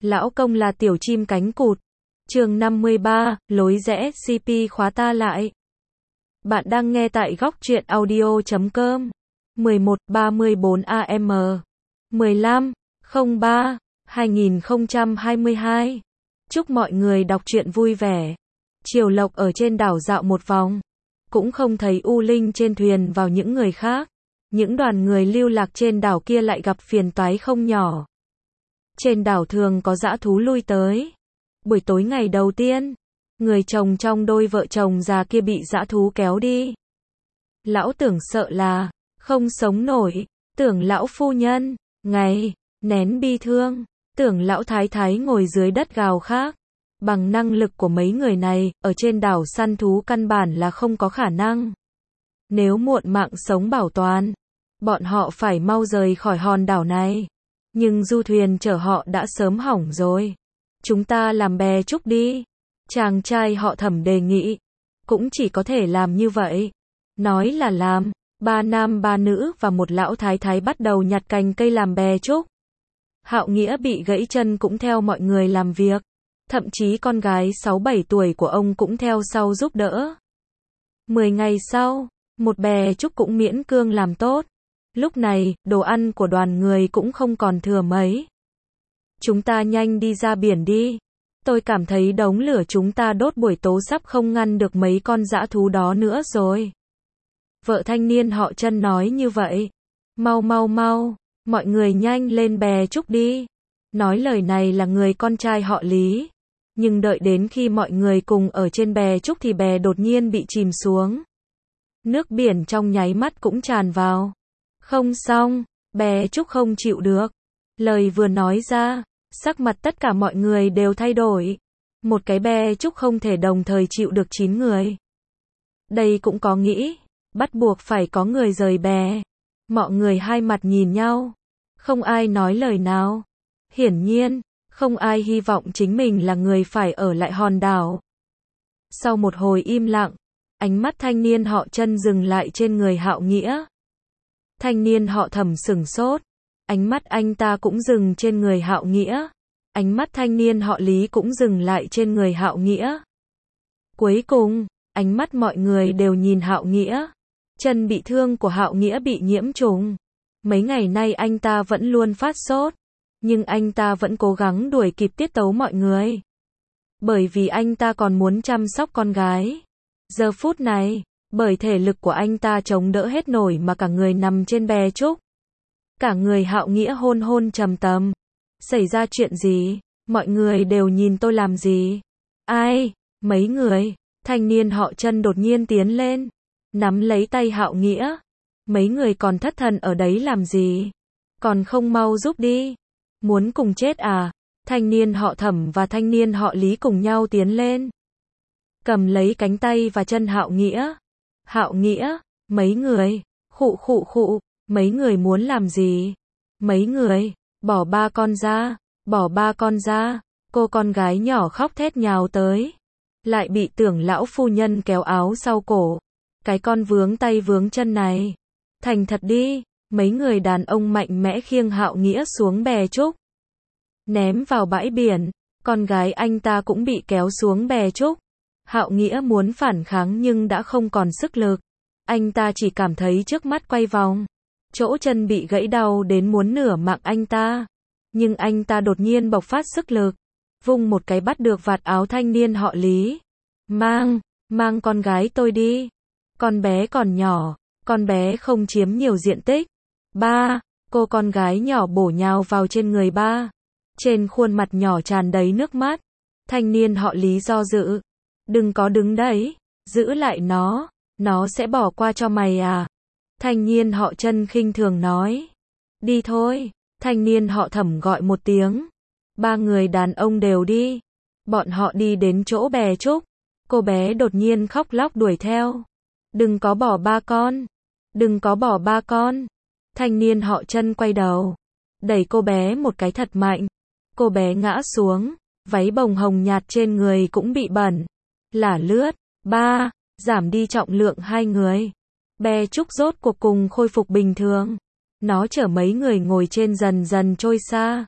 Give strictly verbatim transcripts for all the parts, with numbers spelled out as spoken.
Lão công là tiểu chim cánh cụt. Chương năm mươi ba, lối rẽ xê pê khóa ta lại. Bạn đang nghe tại góc truyện audio chấm com. mười một ba mươi bốn a em mười lăm không ba hai nghìn không trăm hai mươi hai. Chúc mọi người đọc truyện vui vẻ. Triều Lộc ở trên đảo dạo một vòng, cũng không thấy U Linh trên thuyền vào những người khác. Những đoàn người lưu lạc trên đảo kia lại gặp phiền toái không nhỏ. Trên đảo thường có dã thú lui tới. Buổi tối ngày đầu tiên, người chồng trong đôi vợ chồng già kia bị dã thú kéo đi. Lão tưởng sợ là không sống nổi, tưởng lão phu nhân, ngày, nén bi thương, tưởng lão thái thái ngồi dưới đất gào khóc. Bằng năng lực của mấy người này, ở trên đảo săn thú căn bản là không có khả năng. Nếu muộn mạng sống bảo toàn, bọn họ phải mau rời khỏi hòn đảo này. Nhưng du thuyền chở họ đã sớm hỏng rồi. Chúng ta làm bè trúc đi. Chàng trai họ Thẩm đề nghị. Cũng chỉ có thể làm như vậy. Nói là làm. Ba nam ba nữ và một lão thái thái bắt đầu nhặt cành cây làm bè trúc. Hạo Nghĩa bị gãy chân cũng theo mọi người làm việc. Thậm chí con gái sáu bảy tuổi của ông cũng theo sau giúp đỡ. Mười ngày sau, một bè trúc cũng miễn cương làm tốt. Lúc này, đồ ăn của đoàn người cũng không còn thừa mấy. Chúng ta nhanh đi ra biển đi. Tôi cảm thấy đống lửa chúng ta đốt buổi tối sắp không ngăn được mấy con dã thú đó nữa rồi. Vợ thanh niên họ Trân nói như vậy. Mau mau mau, mọi người nhanh lên bè trúc đi. Nói lời này là người con trai họ Lý. Nhưng đợi đến khi mọi người cùng ở trên bè trúc thì bè đột nhiên bị chìm xuống. Nước biển trong nháy mắt cũng tràn vào. Không xong, bè trúc không chịu được. Lời vừa nói ra, sắc mặt tất cả mọi người đều thay đổi. Một cái bè trúc không thể đồng thời chịu được chín người. Đây cũng có nghĩ, bắt buộc phải có người rời bè. Mọi người hai mặt nhìn nhau. Không ai nói lời nào. Hiển nhiên, không ai hy vọng chính mình là người phải ở lại hòn đảo. Sau một hồi im lặng, ánh mắt thanh niên họ Trân dừng lại trên người Hạo Nghĩa. Thanh niên họ Thẩm sửng sốt. Ánh mắt anh ta cũng dừng trên người Hạo Nghĩa. Ánh mắt thanh niên họ Lý cũng dừng lại trên người Hạo Nghĩa. Cuối cùng, ánh mắt mọi người đều nhìn Hạo Nghĩa. Chân bị thương của Hạo Nghĩa bị nhiễm trùng. Mấy ngày nay anh ta vẫn luôn phát sốt. Nhưng anh ta vẫn cố gắng đuổi kịp tiết tấu mọi người. Bởi vì anh ta còn muốn chăm sóc con gái. Giờ phút này, bởi thể lực của anh ta chống đỡ hết nổi mà cả người nằm trên bè trúc. Cả người Hạo Nghĩa hôn hôn trầm tầm. Xảy ra chuyện gì? Mọi người đều nhìn tôi làm gì? Ai? Mấy người? Thanh niên họ Trân đột nhiên tiến lên. Nắm lấy tay Hạo Nghĩa. Mấy người còn thất thần ở đấy làm gì? Còn không mau giúp đi. Muốn cùng chết à? Thanh niên họ Thẩm và thanh niên họ Lý cùng nhau tiến lên. Cầm lấy cánh tay và chân Hạo Nghĩa. Hạo Nghĩa, mấy người, khụ khụ khụ, mấy người muốn làm gì? Mấy người, bỏ ba con ra, bỏ ba con ra, cô con gái nhỏ khóc thét nhào tới. Lại bị tưởng lão phu nhân kéo áo sau cổ. Cái con vướng tay vướng chân này. Thành thật đi, mấy người đàn ông mạnh mẽ khiêng Hạo Nghĩa xuống bè trúc. Ném vào bãi biển, con gái anh ta cũng bị kéo xuống bè trúc. Hạo Nghĩa muốn phản kháng nhưng đã không còn sức lực. Anh ta chỉ cảm thấy trước mắt quay vòng. Chỗ chân bị gãy đau đến muốn nửa mạng anh ta. Nhưng anh ta đột nhiên bộc phát sức lực. Vung một cái bắt được vạt áo thanh niên họ Lý. Mang, mang con gái tôi đi. Con bé còn nhỏ, con bé không chiếm nhiều diện tích. Ba, cô con gái nhỏ bổ nhào vào trên người ba. Trên khuôn mặt nhỏ tràn đầy nước mắt. Thanh niên họ Lý do dự. Đừng có đứng đấy, giữ lại nó, nó sẽ bỏ qua cho mày à. Thanh niên họ Trân khinh thường nói. Đi thôi, thanh niên họ Thẩm gọi một tiếng. Ba người đàn ông đều đi. Bọn họ đi đến chỗ bè trúc. Cô bé đột nhiên khóc lóc đuổi theo. Đừng có bỏ ba con. Đừng có bỏ ba con. Thanh niên họ Trân quay đầu. Đẩy cô bé một cái thật mạnh. Cô bé ngã xuống. Váy bồng hồng nhạt trên người cũng bị bẩn. Lả lướt. Ba. Giảm đi trọng lượng hai người. Bè trúc rốt cuộc cùng khôi phục bình thường. Nó chở mấy người ngồi trên dần dần trôi xa.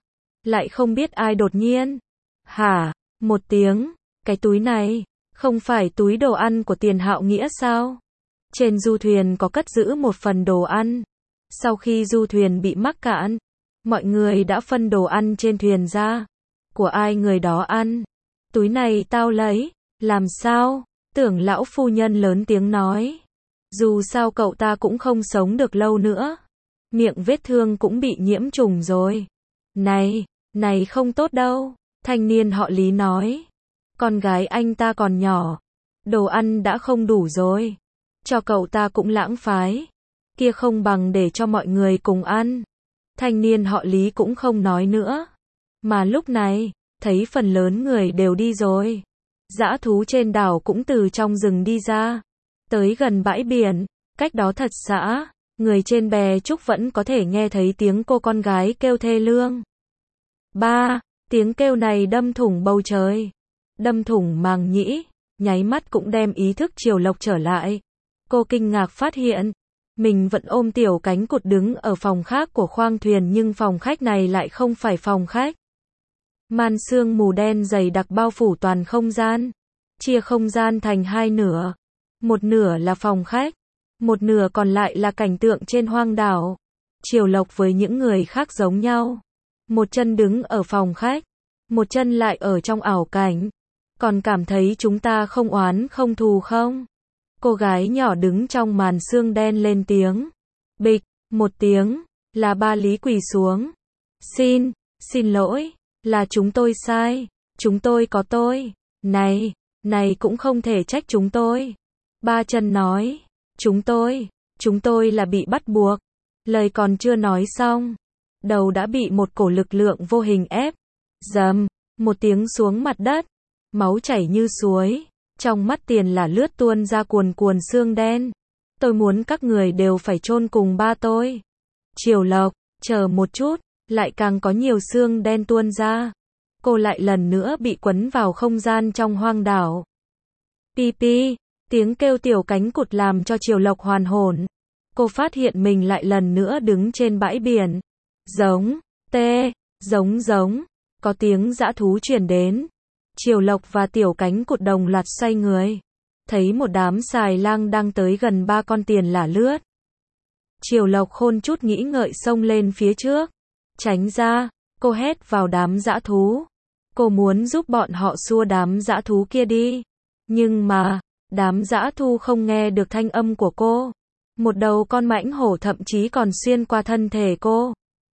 lại không biết ai đột nhiên. Hả? Một tiếng, cái túi này, không phải túi đồ ăn của Tiền Hạo Nghĩa sao? Trên du thuyền có cất giữ một phần đồ ăn. Sau khi du thuyền bị mắc cạn, mọi người đã phân đồ ăn trên thuyền ra. Của ai người đó ăn. Túi này tao lấy. Làm sao? Tưởng lão phu nhân lớn tiếng nói. Dù sao cậu ta cũng không sống được lâu nữa. Miệng vết thương cũng bị nhiễm trùng rồi. Này, này không tốt đâu. Thanh niên họ Lý nói. Con gái anh ta còn nhỏ. Đồ ăn đã không đủ rồi. Cho cậu ta cũng lãng phí. Kia không bằng để cho mọi người cùng ăn. Thanh niên họ Lý cũng không nói nữa. Mà lúc này, thấy phần lớn người đều đi rồi. Dã thú trên đảo cũng từ trong rừng đi ra. Tới gần bãi biển, cách đó thật xa, người trên bè trúc vẫn có thể nghe thấy tiếng cô con gái kêu thê lương. Ba, tiếng kêu này đâm thủng bầu trời. Đâm thủng màng nhĩ, nháy mắt cũng đem ý thức Triều Lộc trở lại. Cô kinh ngạc phát hiện, mình vẫn ôm tiểu cánh cụt đứng ở phòng khác của khoang thuyền nhưng phòng khách này lại không phải phòng khách. Màn sương mù đen dày đặc bao phủ toàn không gian, chia không gian thành hai nửa. Một nửa là phòng khách, một nửa còn lại là cảnh tượng trên hoang đảo. Triều Lộc với những người khác giống nhau. Một chân đứng ở phòng khách, một chân lại ở trong ảo cảnh. Còn cảm thấy chúng ta không oán không thù không? Cô gái nhỏ đứng trong màn sương đen lên tiếng. Bịch, một tiếng, là ba Lý quỳ xuống. Xin, xin lỗi, là chúng tôi sai, chúng tôi có tôi. Này, này cũng không thể trách chúng tôi. Ba chân nói, chúng tôi, chúng tôi là bị bắt buộc. Lời còn chưa nói xong, đầu đã bị một cổ lực lượng vô hình ép. Dầm, một tiếng xuống mặt đất, máu chảy như suối. Trong mắt Tiền là lướt tuôn ra cuồn cuồn xương đen. Tôi muốn các người đều phải chôn cùng ba tôi. Triều Lộc, chờ một chút, lại càng có nhiều xương đen tuôn ra. Cô lại lần nữa bị quấn vào không gian trong hoang đảo. Pi pi, tiếng kêu tiểu cánh cụt làm cho Triều Lộc hoàn hồn. Cô phát hiện mình lại lần nữa đứng trên bãi biển. Giống, tê, giống giống, có tiếng dã thú truyền đến. Triều Lộc và tiểu cánh cụt đồng loạt xoay người. Thấy một đám xài lang đang tới gần ba con Tiền là lướt. Triều Lộc khôn chút nghĩ ngợi xông lên phía trước. Tránh ra, cô hét vào đám dã thú. Cô muốn giúp bọn họ xua đám dã thú kia đi. Nhưng mà, đám dã thú không nghe được thanh âm của cô. Một đầu con mãnh hổ thậm chí còn xuyên qua thân thể cô.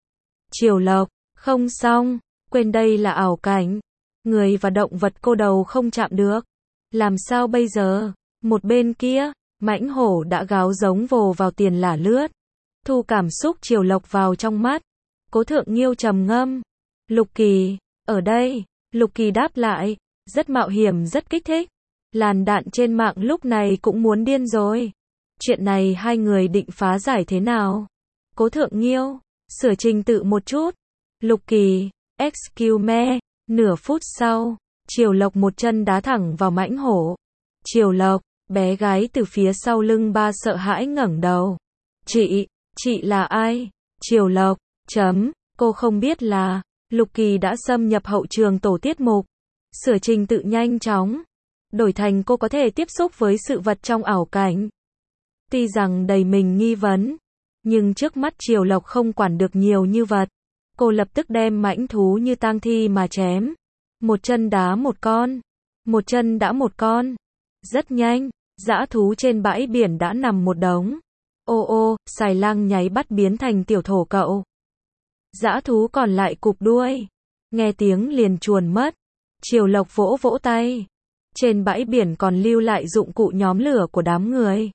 Triều Lộc, không xong, quên đây là ảo cảnh. Người và động vật cô đầu không chạm được. Làm sao bây giờ? Một bên kia, mãnh hổ đã gáo giống vồ vào Tiền là lướt. Thu cảm xúc Triều Lộc vào trong mắt. Cố Thượng Nghiêu trầm ngâm. Lục Kỳ, ở đây. Lục Kỳ đáp lại. Rất mạo hiểm rất kích thích. Làn đạn trên mạng lúc này cũng muốn điên rồi. Chuyện này hai người định phá giải thế nào? Cố Thượng Nghiêu, sửa trình tự một chút. Lục Kỳ, excuse me. Nửa phút sau, Triều Lộc một chân đá thẳng vào mãnh hổ. Triều Lộc, bé gái từ phía sau lưng ba sợ hãi ngẩng đầu. Chị, chị là ai? Triều Lộc, chấm, cô không biết là, Lục Kỳ đã xâm nhập hậu trường tổ tiết mục. Sửa trình tự nhanh chóng. Đổi thành cô có thể tiếp xúc với sự vật trong ảo cảnh. Tuy rằng đầy mình nghi vấn, nhưng trước mắt Triều Lộc không quản được nhiều như vật. Cô lập tức đem mãnh thú như tang thi mà chém. Một chân đá một con. Một chân đã một con. Rất nhanh, dã thú trên bãi biển đã nằm một đống. Ô ô, xài lang nháy bắt biến thành tiểu thổ cậu. Dã thú còn lại cụp đuôi. Nghe tiếng liền chuồn mất. Triều Lộc vỗ vỗ tay. Trên bãi biển còn lưu lại dụng cụ nhóm lửa của đám người.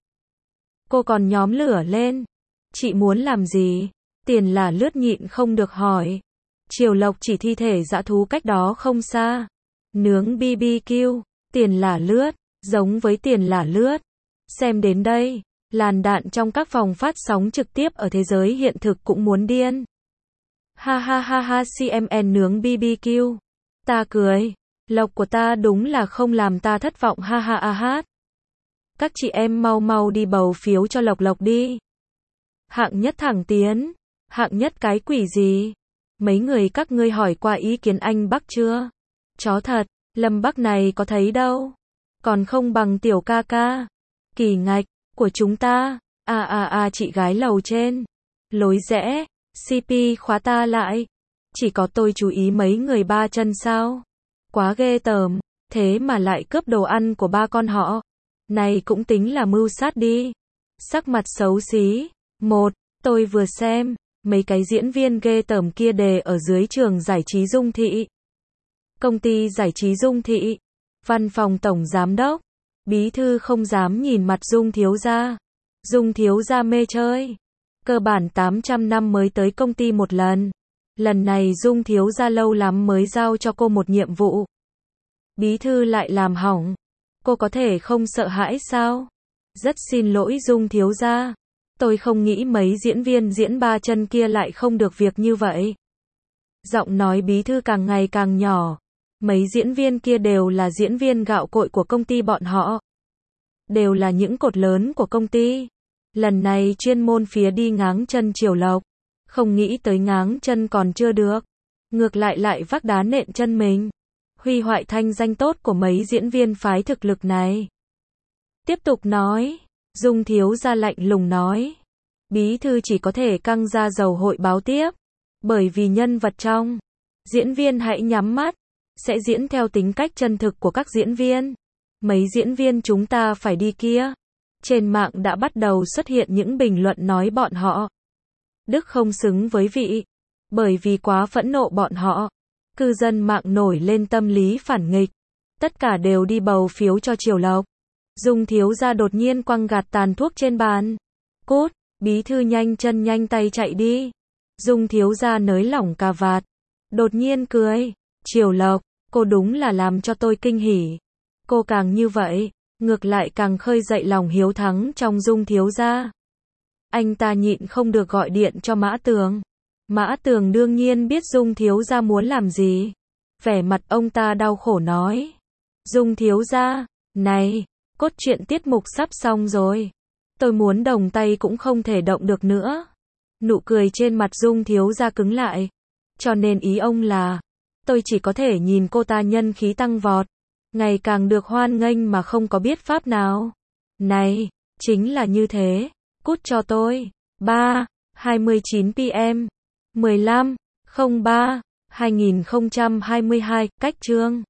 Cô còn nhóm lửa lên. Chị muốn làm gì? Tiền là lướt nhịn không được hỏi. Triều Lộc chỉ thi thể dã thú cách đó không xa. Nướng bi bi kiu. Tiền là lướt. Giống với Tiền là lướt. Xem đến đây, làn đạn trong các phòng phát sóng trực tiếp ở thế giới hiện thực cũng muốn điên. Ha ha ha ha xê em en nướng bi bi kiu. Ta cười. Lộc của ta đúng là không làm ta thất vọng ha ha a hát. Các chị em mau mau đi bầu phiếu cho Lộc Lộc đi. Hạng nhất thẳng tiến. Hạng nhất cái quỷ gì? mấy người các ngươi hỏi qua ý kiến anh Bắc chưa? Chó thật, Lâm Bắc này có thấy đâu. Còn không bằng tiểu ca ca. Kỳ ngạch, của chúng ta. À à à chị gái lầu trên. Lối rẽ, xê pê khóa ta lại. Chỉ có tôi chú ý mấy người ba chân sao? Quá ghê tởm, thế mà lại cướp đồ ăn của ba con họ. Này cũng tính là mưu sát đi. Sắc mặt xấu xí. Một, tôi vừa xem, mấy cái diễn viên ghê tởm kia đề ở dưới trường giải trí Dung Thị. Công ty giải trí Dung Thị. Văn phòng tổng giám đốc. Bí thư không dám nhìn mặt Dung thiếu gia. Dung thiếu gia mê chơi. Cơ bản tám trăm năm mới tới công ty một lần. Lần này Dung thiếu gia lâu lắm mới giao cho cô một nhiệm vụ. Bí thư lại làm hỏng. Cô có thể không sợ hãi sao? Rất xin lỗi Dung thiếu gia. Tôi không nghĩ mấy diễn viên diễn ba chân kia lại không được việc như vậy. Giọng nói bí thư càng ngày càng nhỏ. Mấy diễn viên kia đều là diễn viên gạo cội của công ty bọn họ. Đều là những cột lớn của công ty. Lần này chuyên môn phía đi ngáng chân Triều Lộc. Không nghĩ tới ngáng chân còn chưa được. Ngược lại lại vác đá nện chân mình. Hủy hoại thanh danh tốt của mấy diễn viên phái thực lực này. Tiếp tục nói. Dung thiếu gia lạnh lùng nói. Bí thư chỉ có thể căng ra dầu hội báo tiếp. Bởi vì nhân vật trong. Diễn viên hãy nhắm mắt. Sẽ diễn theo tính cách chân thực của các diễn viên. Mấy diễn viên chúng ta phải đi kia. Trên mạng đã bắt đầu xuất hiện những bình luận nói bọn họ. Đức không xứng với vị. Bởi vì quá phẫn nộ bọn họ. Cư dân mạng nổi lên tâm lý phản nghịch. Tất cả đều đi bầu phiếu cho Triều Lộc. Dung thiếu gia đột nhiên quăng gạt tàn thuốc trên bàn. Cút, bí thư nhanh chân nhanh tay chạy đi. Dung thiếu gia nới lỏng cà vạt. Đột nhiên cười. Triều Lộc, cô đúng là làm cho tôi kinh hỉ. Cô càng như vậy, ngược lại càng khơi dậy lòng hiếu thắng trong Dung thiếu gia. Anh ta nhịn không được gọi điện cho Mã Tường. Mã Tường đương nhiên biết Dung thiếu gia muốn làm gì. Vẻ mặt ông ta đau khổ nói. Dung thiếu gia, này, cốt truyện tiết mục sắp xong rồi. Tôi muốn đồng tay cũng không thể động được nữa. Nụ cười trên mặt Dung thiếu gia cứng lại. Cho nên ý ông là, tôi chỉ có thể nhìn cô ta nhân khí tăng vọt. Ngày càng được hoan nghênh mà không có biết pháp nào. Này, chính là như thế. Cút cho tôi. ba, hai mươi chín p m mười lăm, không ba, hai nghìn không trăm hai mươi hai, cách chương.